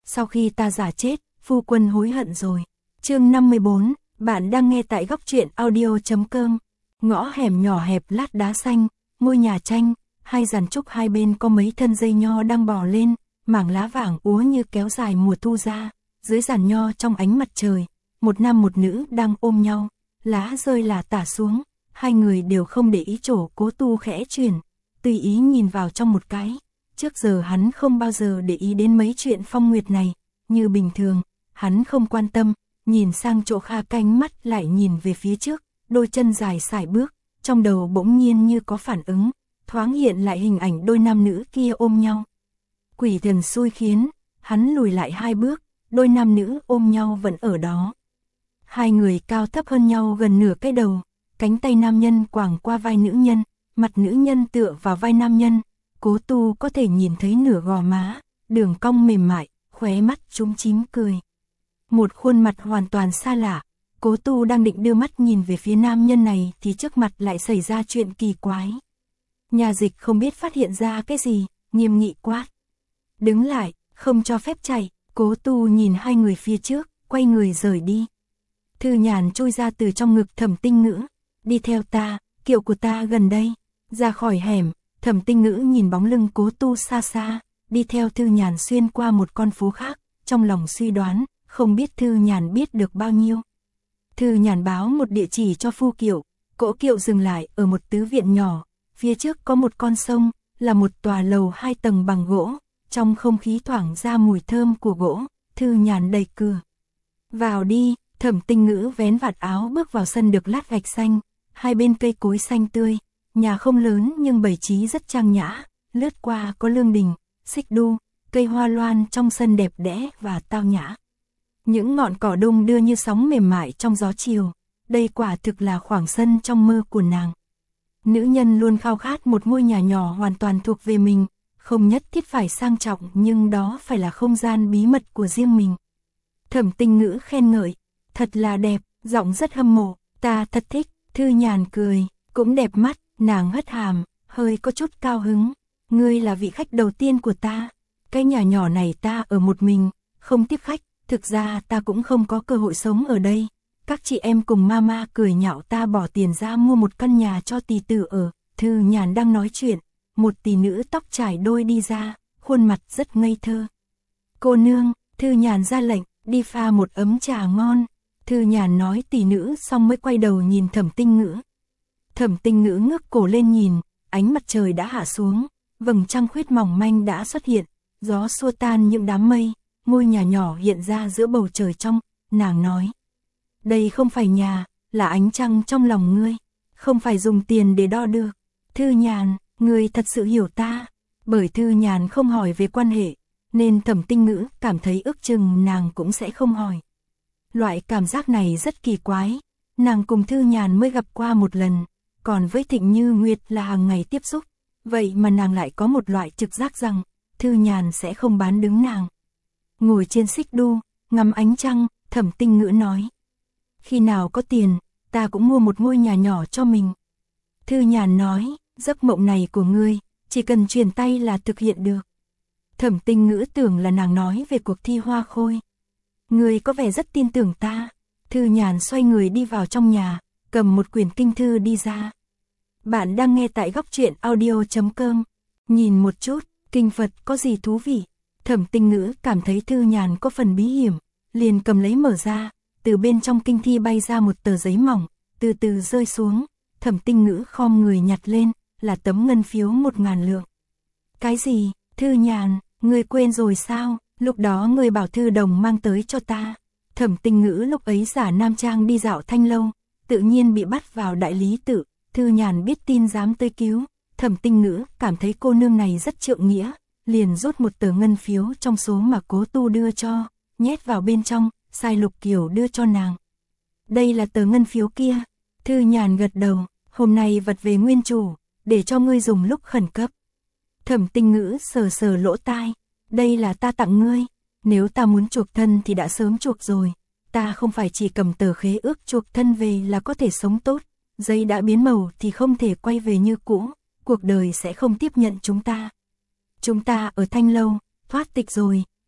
sau khi ta giả chết, phu quân hối hận rồi. Chương 54, bạn đang nghe tại góc truyện audio.com. Ngõ hẻm nhỏ hẹp lát đá xanh, ngôi nhà tranh, hai giàn trúc hai bên có mấy thân dây nho đang bò lên, mảng lá vàng úa như kéo dài mùa thu ra. Dưới giàn nho trong ánh mặt trời, một nam một nữ đang ôm nhau, lá rơi lả tả xuống, hai người đều không để ý chỗ Cố Tu khẽ chuyển, tùy ý nhìn vào trong một cái. Trước giờ hắn không bao giờ để ý đến mấy chuyện phong nguyệt này, như bình thường, hắn không quan tâm, nhìn sang chỗ Kha cánh mắt lại nhìn về phía trước, đôi chân dài sải bước, trong đầu bỗng nhiên như có phản ứng, thoáng hiện lại hình ảnh đôi nam nữ kia ôm nhau. Quỷ thần xui khiến, hắn lùi lại hai bước, đôi nam nữ ôm nhau vẫn ở đó. Hai người cao thấp hơn nhau gần nửa cái đầu, cánh tay nam nhân quàng qua vai nữ nhân, mặt nữ nhân tựa vào vai nam nhân, Cố Tu có thể nhìn thấy nửa gò má, đường cong mềm mại, khóe mắt chúm chím cười. Một khuôn mặt hoàn toàn xa lạ, Cố Tu đang định đưa mắt nhìn về phía nam nhân này thì trước mặt lại xảy ra chuyện kỳ quái. Nhà dịch không biết phát hiện ra cái gì, nghiêm nghị quát. Đứng lại, không cho phép chạy. Cố Tu nhìn hai người phía trước, quay người rời đi. Thư Nhàn chui ra từ trong ngực Thẩm Tinh Ngữ, đi theo ta, kiệu của ta gần đây. Ra khỏi hẻm, Thẩm Tinh Ngữ nhìn bóng lưng Cố Tu xa xa, đi theo Thư Nhàn xuyên qua một con phố khác, trong lòng suy đoán, không biết Thư Nhàn biết được bao nhiêu. Thư Nhàn báo một địa chỉ cho phu kiệu, cỗ kiệu dừng lại ở một tứ viện nhỏ, phía trước có một con sông, là một tòa lầu 2 tầng bằng gỗ, trong không khí thoảng ra mùi thơm của gỗ. Thư Nhàn đẩy cửa. Vào đi. Thẩm Tinh Ngữ vén vạt áo bước vào sân được lát gạch xanh, hai bên cây cối xanh tươi, nhà không lớn nhưng bày trí rất trang nhã, lướt qua có lương đình, xích đu, cây hoa loan trong sân đẹp đẽ và tao nhã. Những ngọn cỏ đung đưa như sóng mềm mại trong gió chiều, đây quả thực là khoảng sân trong mơ của nàng. Nữ nhân luôn khao khát một ngôi nhà nhỏ hoàn toàn thuộc về mình, không nhất thiết phải sang trọng nhưng đó phải là không gian bí mật của riêng mình. Thẩm Tinh Ngữ khen ngợi, thật là đẹp, giọng rất hâm mộ, ta thật thích. Thư Nhàn cười, cũng đẹp mắt, nàng hất hàm, hơi có chút cao hứng. Ngươi là vị khách đầu tiên của ta, cái nhà nhỏ này ta ở một mình, không tiếp khách, thực ra ta cũng không có cơ hội sống ở đây. Các chị em cùng mama cười nhạo ta bỏ tiền ra mua một căn nhà cho tỳ tử ở. Thư Nhàn đang nói chuyện, một tỷ nữ tóc trải đôi đi ra, khuôn mặt rất ngây thơ. Cô nương, Thư Nhàn ra lệnh, đi pha một ấm trà ngon. Thư Nhàn nói tỷ nữ xong mới quay đầu nhìn Thẩm Tinh Ngữ. Thẩm Tinh Ngữ ngước cổ lên nhìn, ánh mặt trời đã hạ xuống, vầng trăng khuyết mỏng manh đã xuất hiện, gió xua tan những đám mây, ngôi nhà nhỏ hiện ra giữa bầu trời trong. Nàng nói, đây không phải nhà, là ánh trăng trong lòng ngươi, không phải dùng tiền để đo được. Thư Nhàn, ngươi thật sự hiểu ta. Bởi Thư Nhàn không hỏi về quan hệ, nên Thẩm Tinh Ngữ cảm thấy ước chừng nàng cũng sẽ không hỏi. Loại cảm giác này rất kỳ quái, nàng cùng Thư Nhàn mới gặp qua một lần, còn với Thịnh Như Nguyệt là hàng ngày tiếp xúc, vậy mà nàng lại có một loại trực giác rằng Thư Nhàn sẽ không bán đứng nàng. Ngồi trên xích đu, ngắm ánh trăng, Thẩm Tinh Ngữ nói, khi nào có tiền, ta cũng mua một ngôi nhà nhỏ cho mình. Thư Nhàn nói, giấc mộng này của ngươi, chỉ cần truyền tay là thực hiện được. Thẩm Tinh Ngữ tưởng là nàng nói về cuộc thi hoa khôi. Ngươi có vẻ rất tin tưởng ta. Thư Nhàn xoay người đi vào trong nhà, cầm một quyển kinh thư đi ra. Bạn đang nghe tại góc truyện audio.com. Nhìn một chút, kinh Phật có gì thú vị. Thẩm Tinh Ngữ cảm thấy Thư Nhàn có phần bí hiểm, liền cầm lấy mở ra, từ bên trong kinh thi bay ra một tờ giấy mỏng, từ từ rơi xuống. Thẩm Tinh Ngữ khom người nhặt lên, là tấm ngân phiếu 1000 lượng. Cái gì? Thư Nhàn, ngươi quên rồi sao? Lúc đó ngươi bảo Thư Đồng mang tới cho ta. Thẩm Tinh Ngữ lúc ấy giả nam trang đi dạo Thanh Lâu, tự nhiên bị bắt vào đại lý tự. Thư Nhàn biết tin dám tới cứu. Thẩm Tinh Ngữ cảm thấy cô nương này rất trượng nghĩa, liền rút một tờ ngân phiếu trong số mà Cố Tu đưa cho, nhét vào bên trong, sai Lục Kiều đưa cho nàng. Đây là tờ ngân phiếu kia. Thư Nhàn gật đầu, hôm nay vật về nguyên chủ, để cho ngươi dùng lúc khẩn cấp. Thẩm Tinh Ngữ sờ sờ lỗ tai, đây là ta tặng ngươi, nếu ta muốn chuộc thân thì đã sớm chuộc rồi, ta không phải chỉ cầm tờ khế ước chuộc thân về là có thể sống tốt, giấy đã biến màu thì không thể quay về như cũ, cuộc đời sẽ không tiếp nhận chúng ta. Chúng ta ở Thanh Lâu, thoát tịch rồi,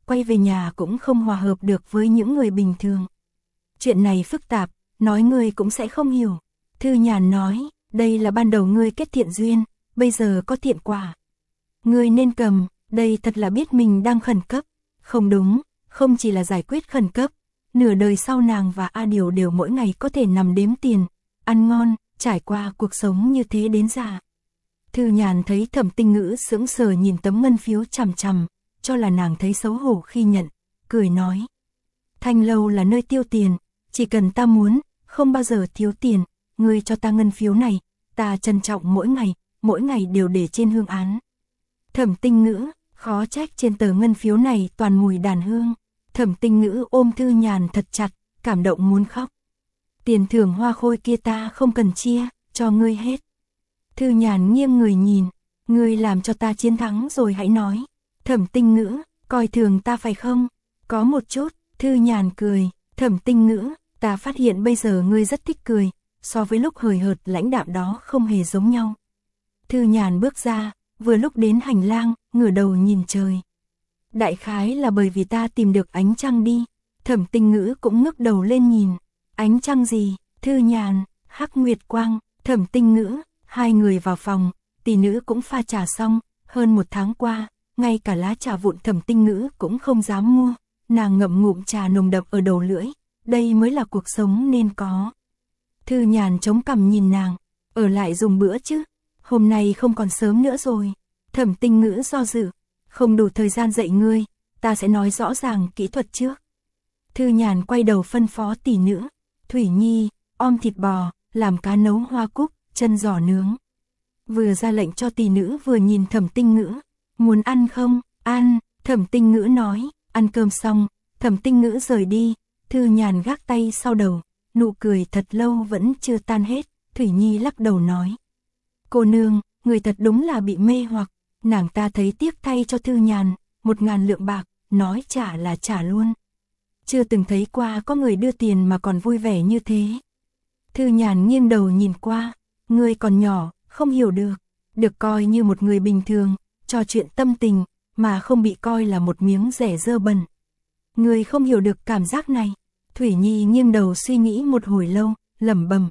quay về nhà cũng không hòa hợp được với những người bình thường. Chuyện này phức tạp, nói ngươi cũng sẽ không hiểu. Thư Nhàn nói, đây là ban đầu ngươi kết thiện duyên, bây giờ có thiện quả. Ngươi nên cầm, đây thật là biết mình đang khẩn cấp. Không đúng, không chỉ là giải quyết khẩn cấp. Nửa đời sau nàng và A Điều đều mỗi ngày có thể nằm đếm tiền, ăn ngon, trải qua cuộc sống như thế đến già. Thư Nhàn thấy Thẩm Tinh Ngữ sững sờ nhìn tấm ngân phiếu chằm chằm, cho là nàng thấy xấu hổ khi nhận, cười nói. Thanh lâu là nơi tiêu tiền, chỉ cần ta muốn, không bao giờ thiếu tiền, ngươi cho ta ngân phiếu này, ta trân trọng mỗi ngày đều để trên hương án. Thẩm Tinh Ngữ, khó trách trên tờ ngân phiếu này toàn mùi đàn hương. Thẩm Tinh Ngữ ôm Thư Nhàn thật chặt, cảm động muốn khóc. Tiền thưởng hoa khôi kia ta không cần chia, cho ngươi hết. Thư Nhàn nghiêng người nhìn, ngươi làm cho ta chiến thắng rồi hãy nói. Thẩm Tinh Ngữ, coi thường ta phải không? Có một chút, Thư Nhàn cười. Thẩm Tinh Ngữ, ta phát hiện bây giờ ngươi rất thích cười, so với lúc hời hợt lãnh đạm đó không hề giống nhau. Thư Nhàn bước ra, vừa lúc đến hành lang, ngửa đầu nhìn trời. Đại khái là bởi vì ta tìm được ánh trăng đi. Thẩm Tinh Ngữ cũng ngước đầu lên nhìn. Ánh trăng gì? Thư Nhàn, hắc nguyệt quang. Thẩm Tinh Ngữ, hai người vào phòng, tỷ nữ cũng pha trà xong. Hơn 1 tháng qua, ngay cả lá trà vụn Thẩm Tinh Ngữ cũng không dám mua. Nàng ngậm ngụm trà nồng đậm ở đầu lưỡi. Đây mới là cuộc sống nên có. Thư Nhàn chống cằm nhìn nàng. Ở lại dùng bữa chứ? Hôm nay không còn sớm nữa rồi. Thẩm Tinh Ngữ do dự. Không đủ thời gian dạy ngươi, ta sẽ nói rõ ràng kỹ thuật trước. Thư Nhàn quay đầu phân phó tỷ nữ. Thủy Nhi, om thịt bò, làm cá nấu hoa cúc, chân giò nướng. Vừa ra lệnh cho tỷ nữ vừa nhìn Thẩm Tinh Ngữ. Muốn ăn không? Ăn, Thẩm Tinh Ngữ nói. Ăn cơm xong, Thẩm Tinh Ngữ rời đi. Thư Nhàn gác tay sau đầu, nụ cười thật lâu vẫn chưa tan hết. Thủy Nhi lắc đầu nói. Cô nương, người thật đúng là bị mê hoặc. Nàng ta thấy tiếc thay cho Thư Nhàn, 1000 lượng bạc, nói trả là trả luôn. Chưa từng thấy qua có người đưa tiền mà còn vui vẻ như thế. Thư Nhàn nghiêng đầu nhìn qua, ngươi còn nhỏ, không hiểu được, được coi như một người bình thường, trò chuyện tâm tình, mà không bị coi là một miếng rẻ dơ bẩn. Ngươi không hiểu được cảm giác này. Thủy Nhi nghiêng đầu suy nghĩ một hồi lâu, lẩm bẩm.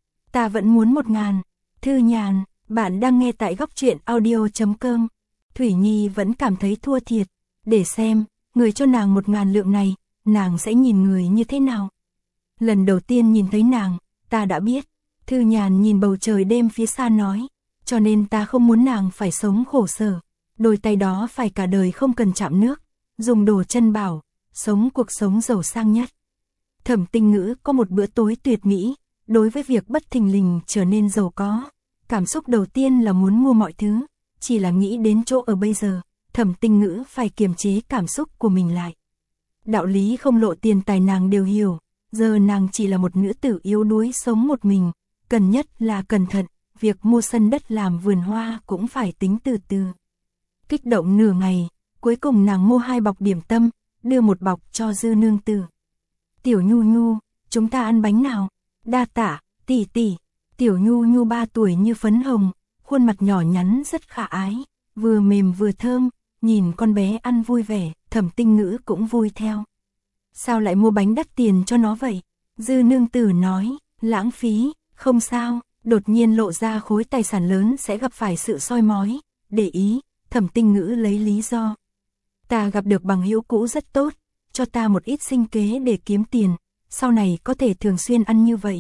Ta vẫn muốn 1000. Thư Nhàn, bạn đang nghe tại góc truyện audio.com. Thủy Nhi vẫn cảm thấy thua thiệt. Để xem, người cho nàng 1000 lượng này, nàng sẽ nhìn người như thế nào. Lần đầu tiên nhìn thấy nàng, ta đã biết. Thư Nhàn nhìn bầu trời đêm phía xa nói. Cho nên ta không muốn nàng phải sống khổ sở. Đôi tay đó phải cả đời không cần chạm nước. Dùng đồ chân bảo, sống cuộc sống giàu sang nhất. Thẩm Tinh Ngữ có một bữa tối tuyệt mỹ. Đối với việc bất thình lình trở nên giàu có, cảm xúc đầu tiên là muốn mua mọi thứ. Chỉ là nghĩ đến chỗ ở bây giờ, Thẩm Tinh Ngữ phải kiềm chế cảm xúc của mình lại. Đạo lý không lộ tiền tài nàng đều hiểu. Giờ nàng chỉ là một nữ tử yếu đuối sống một mình. Cần nhất là cẩn thận. Việc mua sân đất làm vườn hoa cũng phải tính từ từ. Kích động nửa ngày, cuối cùng nàng mua 2 bọc điểm tâm, đưa 1 bọc cho Dư nương tử. Tiểu Nhu Nhu, chúng ta ăn bánh nào? Đa tạ, tỷ tỷ. Tiểu Nhu Nhu 3 tuổi như phấn hồng, khuôn mặt nhỏ nhắn rất khả ái, vừa mềm vừa thơm, nhìn con bé ăn vui vẻ, Thẩm Tinh Ngữ cũng vui theo. Sao lại mua bánh đắt tiền cho nó vậy? Dư nương tử nói, lãng phí, không sao, đột nhiên lộ ra khối tài sản lớn sẽ gặp phải sự soi mói, để ý, Thẩm Tinh Ngữ lấy lý do. Ta gặp được bằng hữu cũ rất tốt, cho ta một ít sinh kế để kiếm tiền, sau này có thể thường xuyên ăn như vậy.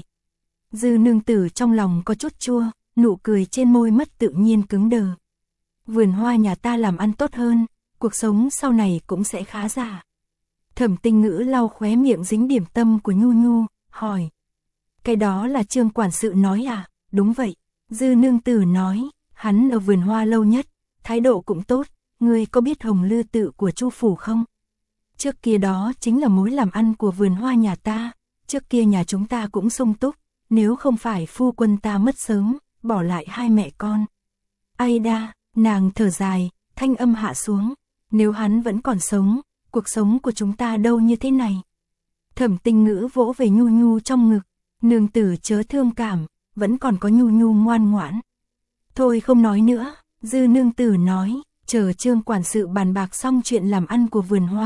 Dư nương tử trong lòng có chút chua, nụ cười trên môi mất tự nhiên cứng đờ. Vườn hoa nhà ta làm ăn tốt hơn, cuộc sống sau này cũng sẽ khá giả. Thẩm Tinh Ngữ lau khóe miệng dính điểm tâm của Nhu Nhu, hỏi. Cái đó là Trương quản sự nói à? Đúng vậy. Dư nương tử nói, hắn ở vườn hoa lâu nhất, thái độ cũng tốt. Ngươi có biết Hồng Lư tự của Chu phủ không? Trước kia đó chính là mối làm ăn của vườn hoa nhà ta. Trước kia nhà chúng ta cũng sung túc, nếu không phải phu quân ta mất sớm, bỏ lại 2 mẹ con. Ai đa, nàng thở dài, thanh âm hạ xuống. Nếu hắn vẫn còn sống, cuộc sống của chúng ta đâu như thế này. Thẩm Tinh Ngữ vỗ về Nhu Nhu trong ngực. Nương tử chớ thương cảm, vẫn còn có Nhu Nhu ngoan ngoãn. Thôi không nói nữa, Dư nương tử nói, chờ Trương quản sự bàn bạc xong chuyện làm ăn của vườn hoa,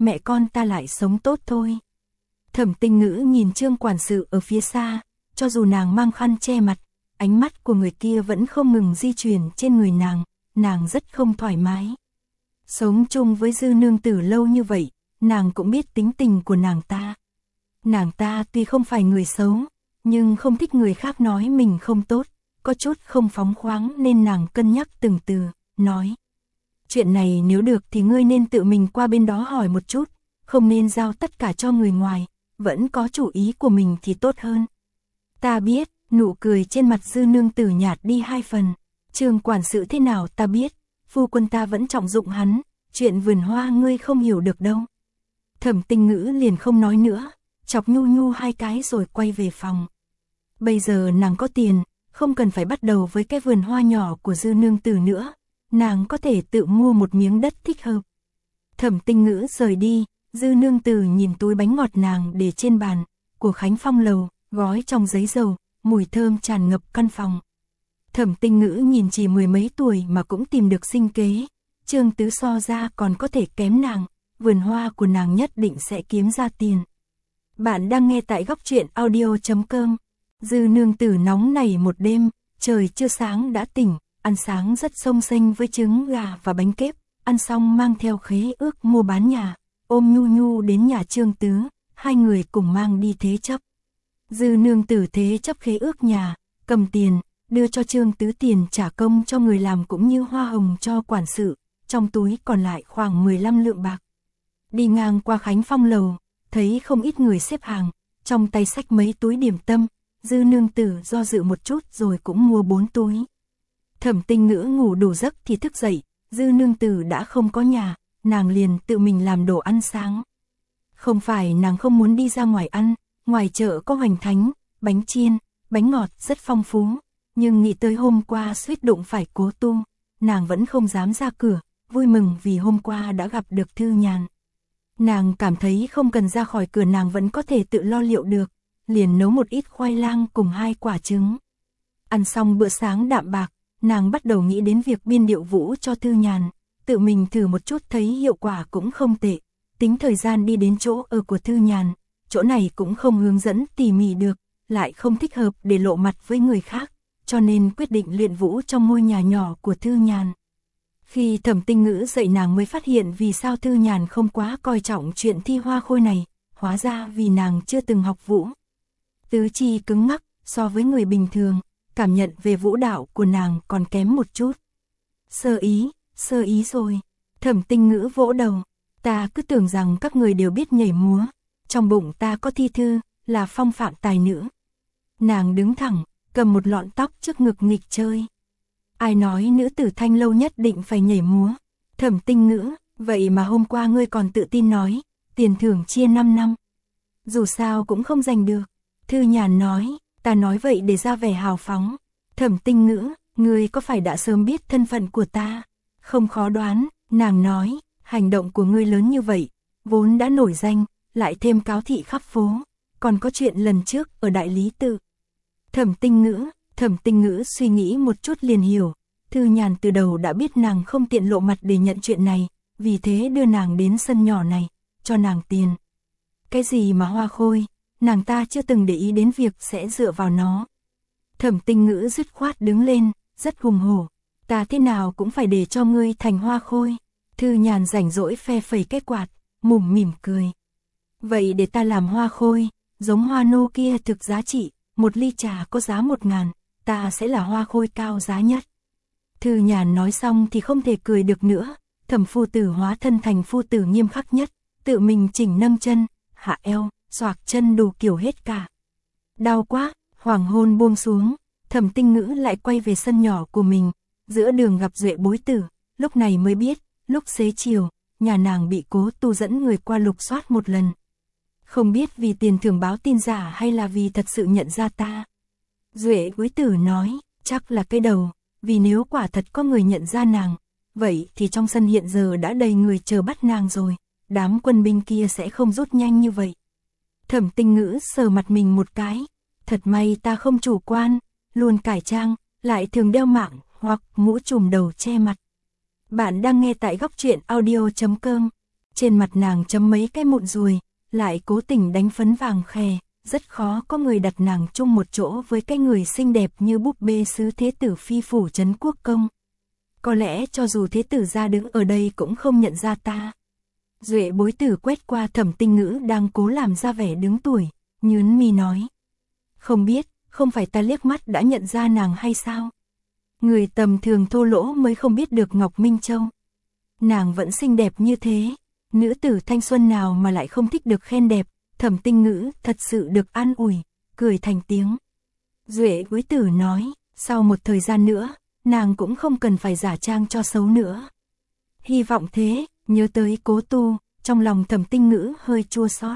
mẹ con ta lại sống tốt thôi. Thẩm Tinh Ngữ nhìn Trương quản sự ở phía xa, cho dù nàng mang khăn che mặt, ánh mắt của người kia vẫn không ngừng di chuyển trên người nàng rất không thoải mái. Sống chung với Dư nương tử lâu như vậy, nàng cũng biết tính tình của nàng ta. Nàng ta tuy không phải người xấu, nhưng không thích người khác nói mình không tốt, có chút không phóng khoáng nên nàng cân nhắc từng từ, nói. Chuyện này nếu được thì ngươi nên tự mình qua bên đó hỏi một chút, không nên giao tất cả cho người ngoài, vẫn có chủ ý của mình thì tốt hơn. Ta biết, nụ cười trên mặt Dư nương tử nhạt đi 2 phần. Trương quản sự thế nào ta biết, phu quân ta vẫn trọng dụng hắn, chuyện vườn hoa ngươi không hiểu được đâu. Thẩm Tinh Ngữ liền không nói nữa, chọc Nhu Nhu 2 cái rồi quay về phòng. Bây giờ nàng có tiền, không cần phải bắt đầu với cái vườn hoa nhỏ của Dư nương tử nữa, nàng có thể tự mua một miếng đất thích hợp. Thẩm Tinh Ngữ rời đi, Dư nương tử nhìn túi bánh ngọt nàng để trên bàn của Khánh Phong lầu, gói trong giấy dầu, mùi thơm tràn ngập căn phòng. Thẩm Tinh Ngữ nhìn chỉ 10 mấy tuổi mà cũng tìm được sinh kế, Trương Tứ so ra còn có thể kém nàng, vườn hoa của nàng nhất định sẽ kiếm ra tiền. Bạn đang nghe tại góc truyện audio.com. Dư nương tử nóng nảy một đêm, trời chưa sáng đã tỉnh, ăn sáng rất xông xênh với trứng gà và bánh kếp, ăn xong mang theo khế ước mua bán nhà, ôm Nhu Nhu đến nhà Trương Tứ, 2 người cùng mang đi thế chấp. Dư nương tử thế chấp khế ước nhà, cầm tiền, đưa cho Trương Tứ tiền trả công cho người làm cũng như hoa hồng cho quản sự, trong túi còn lại khoảng 15 lượng bạc. Đi ngang qua Khánh Phong lầu, thấy không ít người xếp hàng, trong tay xách mấy túi điểm tâm, Dư nương tử do dự một chút rồi cũng mua 4 túi. Thẩm Tinh Ngữ ngủ đủ giấc thì thức dậy, Dư nương tử đã không có nhà, nàng liền tự mình làm đồ ăn sáng. Không phải nàng không muốn đi ra ngoài ăn, ngoài chợ có hoành thánh, bánh chiên, bánh ngọt rất phong phú, nhưng nghĩ tới hôm qua suýt đụng phải Cố Tu, nàng vẫn không dám ra cửa, vui mừng vì hôm qua đã gặp được Thư Nhàn. Nàng cảm thấy không cần ra khỏi cửa nàng vẫn có thể tự lo liệu được, liền nấu một ít khoai lang cùng 2 quả trứng. Ăn xong bữa sáng đạm bạc, nàng bắt đầu nghĩ đến việc biên điệu vũ cho Thư Nhàn, tự mình thử một chút thấy hiệu quả cũng không tệ, tính thời gian đi đến chỗ ở của Thư Nhàn, chỗ này cũng không hướng dẫn tỉ mỉ được, lại không thích hợp để lộ mặt với người khác, cho nên quyết định luyện vũ trong ngôi nhà nhỏ của Thư Nhàn. Khi Thẩm Tinh Ngữ dậy nàng mới phát hiện vì sao Thư Nhàn không quá coi trọng chuyện thi hoa khôi này, hóa ra vì nàng chưa từng học vũ. Tứ chi cứng ngắc, so với người bình thường, cảm nhận về vũ đạo của nàng còn kém một chút. Sơ ý rồi. Thẩm Tinh Ngữ vỗ đầu, ta cứ tưởng rằng các người đều biết nhảy múa, trong bụng ta có thi thư, là phong phạm tài nữ. Nàng đứng thẳng, cầm một lọn tóc trước ngực nghịch chơi. Ai nói nữ tử thanh lâu nhất định phải nhảy múa? Thẩm Tinh Ngữ, vậy mà hôm qua ngươi còn tự tin nói, tiền thưởng chia 5 năm. Dù sao cũng không giành được. Thư Nhàn nói, ta nói vậy để ra vẻ hào phóng. Thẩm Tinh Ngữ, ngươi có phải đã sớm biết thân phận của ta? Không khó đoán, nàng nói, hành động của ngươi lớn như vậy, vốn đã nổi danh, lại thêm cáo thị khắp phố, còn có chuyện lần trước ở Đại Lý Tự. Thẩm Tinh Ngữ suy nghĩ một chút liền hiểu, Thư Nhàn từ đầu đã biết nàng không tiện lộ mặt để nhận chuyện này, vì thế đưa nàng đến sân nhỏ này, cho nàng tiền. Cái gì mà hoa khôi, nàng ta chưa từng để ý đến việc sẽ dựa vào nó. Thẩm Tinh Ngữ dứt khoát đứng lên, rất hùng hổ, ta thế nào cũng phải để cho ngươi thành hoa khôi. Thư Nhàn rảnh rỗi phe phẩy cái quạt, mủm mỉm cười. Vậy để ta làm hoa khôi, giống hoa nô kia thực giá trị, 1 ly trà có giá 1.000, ta sẽ là hoa khôi cao giá nhất. Thư Nhàn nói xong thì không thể cười được nữa, Thẩm phu tử hóa thân thành phu tử nghiêm khắc nhất, tự mình chỉnh nâng chân, hạ eo, xoạc chân đủ kiểu hết cả. Đau quá, hoàng hôn buông xuống, Thẩm Tinh Ngữ lại quay về sân nhỏ của mình, giữa đường gặp Duệ Bối Tử, lúc này mới biết, lúc xế chiều, nhà nàng bị Cố Tu dẫn người qua lục soát một lần. Không biết vì tiền thưởng báo tin giả hay là vì thật sự nhận ra ta. Duệ Bối Tử nói, chắc là cái đầu, vì nếu quả thật có người nhận ra nàng, vậy thì trong sân hiện giờ đã đầy người chờ bắt nàng rồi, đám quân binh kia sẽ không rút nhanh như vậy. Thẩm Tinh Ngữ sờ mặt mình một cái, thật may ta không chủ quan, luôn cải trang, lại thường đeo mạng hoặc mũ trùm đầu che mặt. Bạn đang nghe tại góc truyện audio.com. Trên mặt nàng chấm mấy cái mụn ruồi, lại cố tình đánh phấn vàng khè, rất khó có người đặt nàng chung một chỗ với cái người xinh đẹp như búp bê sứ thế tử phi phủ trấn quốc công. Có lẽ cho dù thế tử ra đứng ở đây cũng không nhận ra ta. Duệ Bối Tử quét qua Thẩm Tinh Ngữ đang cố làm ra vẻ đứng tuổi, nhướng mi nói. Không biết, không phải ta liếc mắt đã nhận ra nàng hay sao? Người tầm thường thô lỗ mới không biết được Ngọc Minh Châu. Nàng vẫn xinh đẹp như thế, nữ tử thanh xuân nào mà lại không thích được khen đẹp. Thẩm Tinh Ngữ thật sự được an ủi, cười thành tiếng. Duệ Bối Tử nói, sau một thời gian nữa, nàng cũng không cần phải giả trang cho xấu nữa. Hy vọng thế. Nhớ tới Cố Tu, trong lòng Thẩm Tinh Ngữ hơi chua xót.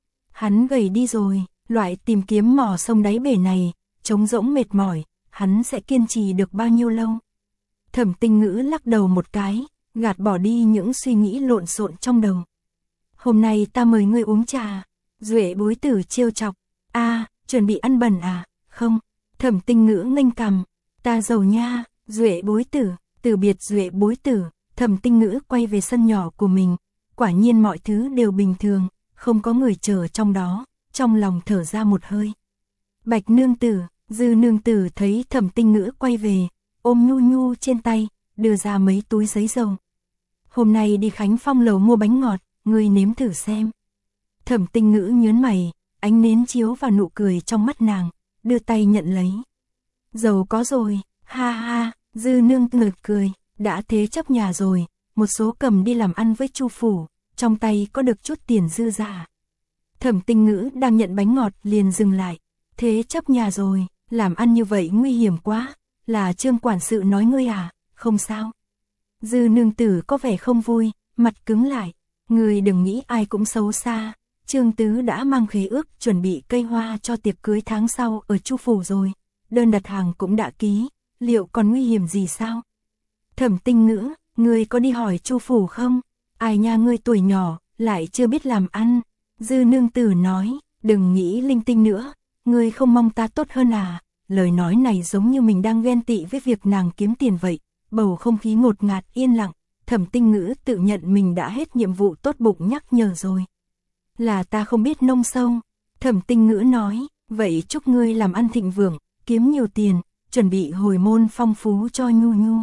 Hắn gầy đi rồi, loại tìm kiếm mỏ sông đáy bể này, trống rỗng mệt mỏi, hắn sẽ kiên trì được bao nhiêu lâu? Thẩm Tinh Ngữ lắc đầu một cái, gạt bỏ đi những suy nghĩ lộn xộn trong đầu. Hôm nay ta mời ngươi uống trà. Duệ Bối Tử trêu chọc. Chuẩn bị ăn bẩn à? Không. Thẩm Tinh Ngữ nghênh cằm. Ta giàu nha. Duệ Bối Tử. Từ biệt Duệ Bối Tử, Thẩm Tinh Ngữ quay về sân nhỏ của mình. Quả nhiên mọi thứ đều bình thường, không có người chờ trong đó, trong lòng thở ra một hơi. Bạch nương tử, Dư nương tử thấy Thẩm Tinh Ngữ quay về, ôm Nhu Nhu trên tay, đưa ra mấy túi giấy dầu. Hôm nay đi Khánh Phong lầu mua bánh ngọt, ngươi nếm thử xem. Thẩm Tinh Ngữ nhớn mày, ánh nến chiếu vào nụ cười trong mắt nàng, đưa tay nhận lấy. Dầu có rồi, ha ha, Dư nương tử cười, đã thế chấp nhà rồi, một số cầm đi làm ăn với Chu phủ, trong tay có được chút tiền dư giả. Thẩm Tinh Ngữ đang nhận bánh ngọt liền dừng lại, thế chấp nhà rồi, làm ăn như vậy nguy hiểm quá, là Trương quản sự nói ngươi à, không sao. Dư nương tử có vẻ không vui, mặt cứng lại, ngươi đừng nghĩ ai cũng xấu xa, Trương tứ đã mang khế ước chuẩn bị cây hoa cho tiệc cưới tháng sau ở Chu phủ rồi, đơn đặt hàng cũng đã ký, liệu còn nguy hiểm gì sao? Thẩm Tinh Ngữ, ngươi có đi hỏi Chu phủ không? Ai nha, ngươi tuổi nhỏ, lại chưa biết làm ăn. Dư nương tử nói, đừng nghĩ linh tinh nữa, ngươi không mong ta tốt hơn à? Lời nói này giống như mình đang ghen tị với việc nàng kiếm tiền vậy. Bầu không khí ngột ngạt yên lặng, Thẩm Tinh Ngữ tự nhận mình đã hết nhiệm vụ, tốt bụng nhắc nhở rồi. Là ta không biết nông sâu. Thẩm Tinh Ngữ nói, vậy chúc ngươi làm ăn thịnh vượng, kiếm nhiều tiền, chuẩn bị hồi môn phong phú cho Nhu Nhu.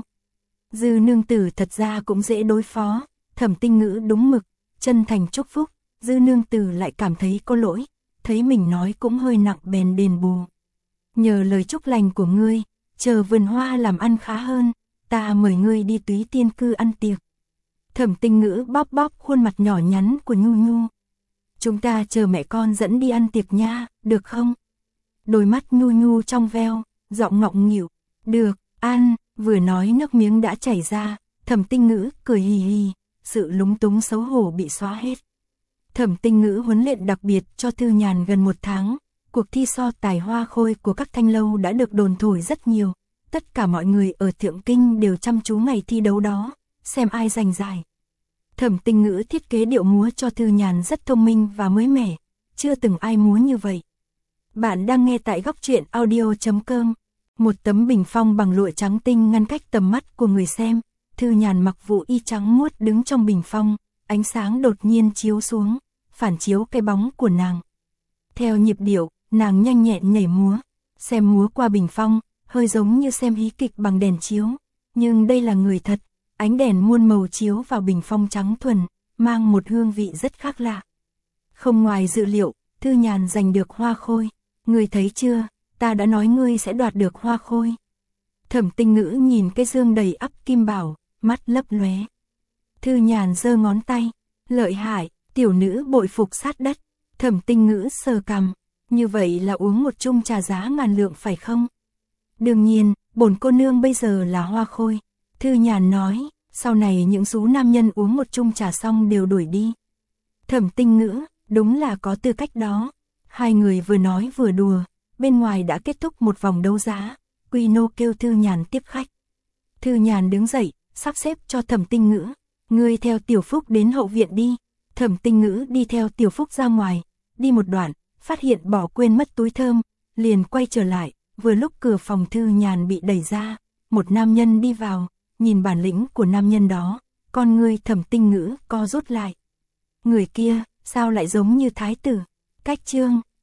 Dư nương tử thật ra cũng dễ đối phó, Thẩm Tinh Ngữ đúng mực, chân thành chúc phúc, Dư nương tử lại cảm thấy có lỗi, thấy mình nói cũng hơi nặng bèn đền bù. Nhờ lời chúc lành của ngươi, chờ vườn hoa làm ăn khá hơn, ta mời ngươi đi Túy Tiên Cư ăn tiệc. Thẩm Tinh Ngữ bóp bóp khuôn mặt nhỏ nhắn của Nhu Nhu. Chúng ta chờ mẹ con dẫn đi ăn tiệc nha, được không? Đôi mắt Nhu Nhu trong veo, giọng ngọng nghịu, được, ăn. Vừa nói nước miếng đã chảy ra, Thẩm Tinh Ngữ cười hì hì, sự lúng túng xấu hổ bị xóa hết. Thẩm Tinh Ngữ huấn luyện đặc biệt cho Thư Nhàn gần 1 tháng, cuộc thi so tài hoa khôi của các thanh lâu đã được đồn thổi rất nhiều, tất cả mọi người ở Thượng Kinh đều chăm chú ngày thi đấu đó, xem ai giành giải. Thẩm Tinh Ngữ thiết kế điệu múa cho Thư Nhàn rất thông minh và mới mẻ, chưa từng ai múa như vậy. Bạn đang nghe tại Góc Truyện Audio.com. Một tấm bình phong bằng lụa trắng tinh ngăn cách tầm mắt của người xem, Thư Nhàn mặc vụ y trắng muốt đứng trong bình phong, ánh sáng đột nhiên chiếu xuống, phản chiếu cái bóng của nàng. Theo nhịp điệu, nàng nhanh nhẹn nhảy múa, xem múa qua bình phong, hơi giống như xem hí kịch bằng đèn chiếu, nhưng đây là người thật, ánh đèn muôn màu chiếu vào bình phong trắng thuần, mang một hương vị rất khác lạ. Không ngoài dự liệu, Thư Nhàn giành được hoa khôi, người thấy chưa? Ta đã nói ngươi sẽ đoạt được hoa khôi. Thẩm Tinh Ngữ nhìn cái dương đầy ắp kim bảo, mắt lấp lóe. Thư Nhàn giơ ngón tay, lợi hại, tiểu nữ bội phục sát đất. Thẩm Tinh Ngữ sờ cằm, như vậy là uống một chung trà giá ngàn lượng phải không? Đương nhiên, bổn cô nương bây giờ là hoa khôi. Thư Nhàn nói, sau này những số nam nhân uống một chung trà xong đều đuổi đi. Thẩm Tinh Ngữ, đúng là có tư cách đó. Hai người vừa nói vừa đùa. Bên ngoài đã kết thúc một vòng đấu giá, Quy Nô kêu Thư Nhàn tiếp khách. Thư Nhàn đứng dậy, sắp xếp cho Thẩm Tinh Ngữ, ngươi theo Tiểu Phúc đến hậu viện đi. Thẩm Tinh Ngữ đi theo Tiểu Phúc ra ngoài, đi một đoạn, phát hiện bỏ quên mất túi thơm, liền quay trở lại, vừa lúc cửa phòng Thư Nhàn bị đẩy ra, một nam nhân đi vào, nhìn bản lĩnh của nam nhân đó, con ngươi Thẩm Tinh Ngữ co rút lại. Người kia, sao lại giống như thái tử? Cách chương